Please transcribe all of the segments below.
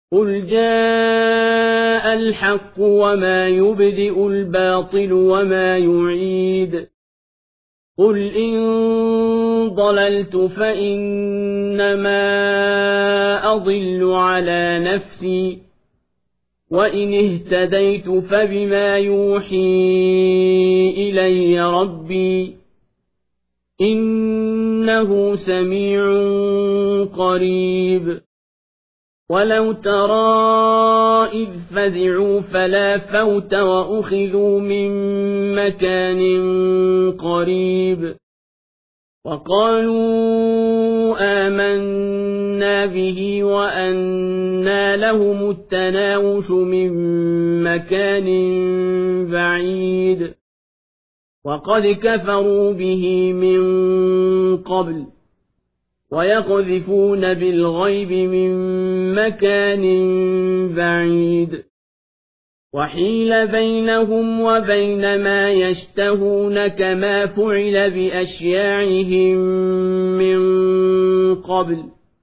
قل جاء الحق وما يبدئ الباطل وما يعيد قل إن ضللت فإنما أضل على نفسي وإن اهتديت فبما يوحي إلي ربي إنه سميع قريب ولو ترى إذ فزعوا فلا فوت وأخذوا من مكان قريب وقالوا آمنا به وأنى لهم التناوش من مكان بعيد وقد كفروا به من قبل ويقذفون بالغيب من مكان بعيد وحيل بينهم وبين ما يشتهون كما فعل بأشياعهم من قبل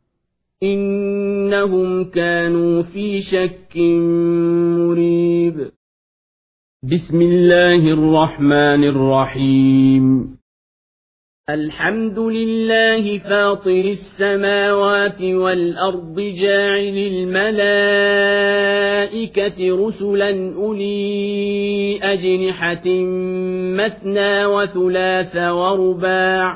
إنهم كانوا في شك مريب بسم الله الرحمن الرحيم الحمد لله فاطر السماوات والأرض جاعل الملائكة رسلا أولي أجنحة مثنى وثلاث ورباع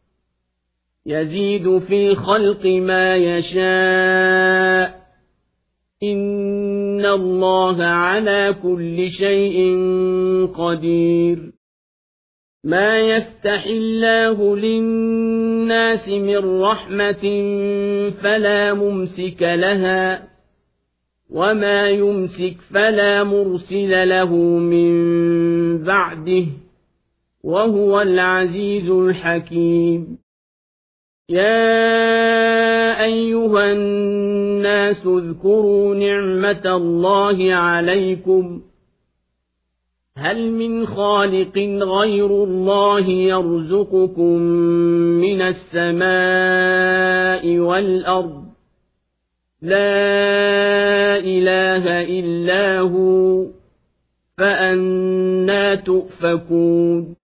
يزيد في الخلق ما يشاء إن الله على كل شيء قدير ما يفتح الله للناس من رحمة فلا ممسك لها وما يمسك فلا مرسل له من بعده وهو العزيز الحكيم يا أيها الناس اذكروا نعمة الله عليكم هل من خالق غير الله يرزقكم من السماء والأرض لا إله إلا هو فأنى تؤفكون